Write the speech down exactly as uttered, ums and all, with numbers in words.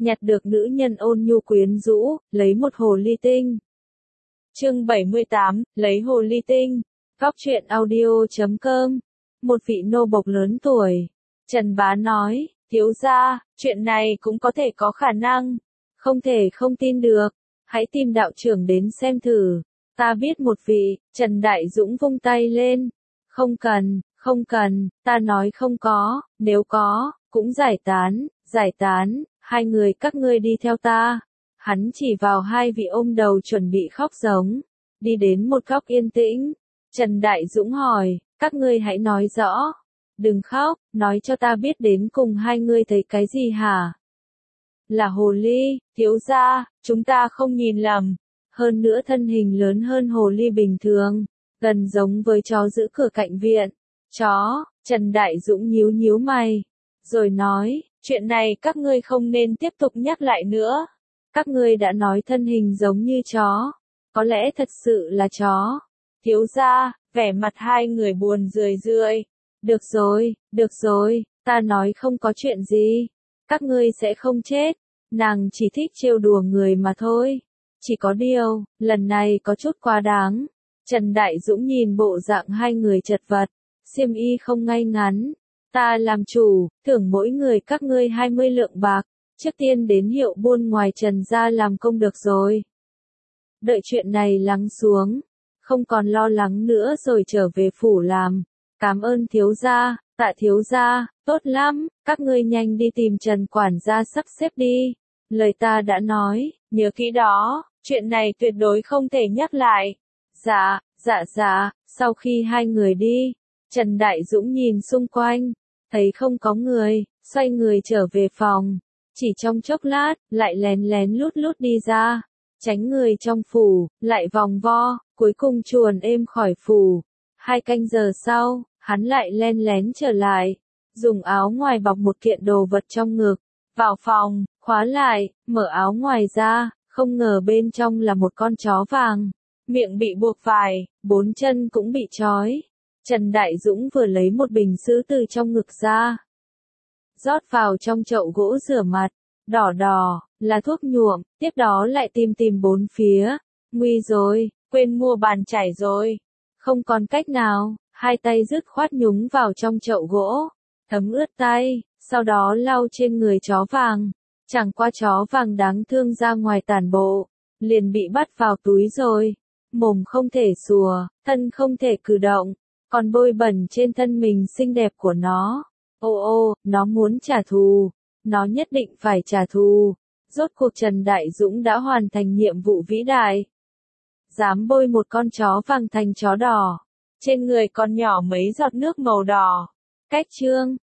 nhặt được nữ nhân ôn nhu quyến rũ, lấy một hồ ly tinh. Chương bảy mươi tám, lấy hồ ly tinh. Góc truyện audio chấm com. Một vị nô bộc lớn tuổi. Trần Bá nói, thiếu gia, chuyện này cũng có thể có khả năng. Không thể không tin được. Hãy tìm đạo trưởng đến xem thử. Ta biết một vị. Trần Đại Dũng vung tay lên. Không cần, không cần, ta nói không có, nếu có, cũng giải tán, giải tán, hai người các ngươi đi theo ta. Hắn chỉ vào hai vị ôm đầu chuẩn bị khóc giống. Đi đến một góc yên tĩnh. Trần Đại Dũng hỏi, các ngươi hãy nói rõ. Đừng khóc, nói cho ta biết đến cùng hai ngươi thấy cái gì hả? Là hồ ly, thiếu gia, chúng ta không nhìn lầm. Hơn nữa thân hình lớn hơn hồ ly bình thường, gần giống với chó giữ cửa cạnh viện. Chó, Trần Đại Dũng nhíu nhíu mày, rồi nói, chuyện này các ngươi không nên tiếp tục nhắc lại nữa. Các ngươi đã nói thân hình giống như chó, có lẽ thật sự là chó. Thiếu gia, vẻ mặt hai người buồn rười rượi. Được rồi, được rồi, ta nói không có chuyện gì. Các ngươi sẽ không chết, nàng chỉ thích trêu đùa người mà thôi. Chỉ có điều, lần này có chút quá đáng. Trần Đại Dũng nhìn bộ dạng hai người chật vật, xiêm y không ngay ngắn. Ta làm chủ, thưởng mỗi người các ngươi hai mươi lượng bạc, trước tiên đến hiệu buôn ngoài Trần gia làm công được rồi. Đợi chuyện này lắng xuống, không còn lo lắng nữa rồi trở về phủ làm. Cảm ơn thiếu gia, tạ thiếu gia, tốt lắm, các ngươi nhanh đi tìm Trần quản gia sắp xếp đi. Lời ta đã nói, nhớ kỹ đó, chuyện này tuyệt đối không thể nhắc lại. Dạ, dạ dạ, sau khi hai người đi, Trần Đại Dũng nhìn xung quanh, thấy không có người, xoay người trở về phòng. Chỉ trong chốc lát, lại lén lén lút lút đi ra, tránh người trong phủ, lại vòng vo, cuối cùng chuồn êm khỏi phủ. Hai canh giờ sau, hắn lại len lén trở lại, dùng áo ngoài bọc một kiện đồ vật trong ngực, vào phòng, khóa lại, mở áo ngoài ra, không ngờ bên trong là một con chó vàng, miệng bị buộc vải, bốn chân cũng bị trói. Trần Đại Dũng vừa lấy một bình sữa từ trong ngực ra, rót vào trong chậu gỗ rửa mặt, đỏ đỏ, là thuốc nhuộm, tiếp đó lại tìm tìm bốn phía, nguy rồi, quên mua bàn chải rồi. Không còn cách nào, hai tay dứt khoát nhúng vào trong chậu gỗ, thấm ướt tay, sau đó lau trên người chó vàng. Chẳng qua chó vàng đáng thương ra ngoài tản bộ, liền bị bắt vào túi rồi. Mồm không thể sùa, thân không thể cử động, còn bôi bẩn trên thân mình xinh đẹp của nó. Ô ô, nó muốn trả thù, nó nhất định phải trả thù. Rốt cuộc Trần Đại Dũng đã hoàn thành nhiệm vụ vĩ đại. Dám bôi một con chó vàng thành chó đỏ, trên người còn nhỏ mấy giọt nước màu đỏ. Cách chương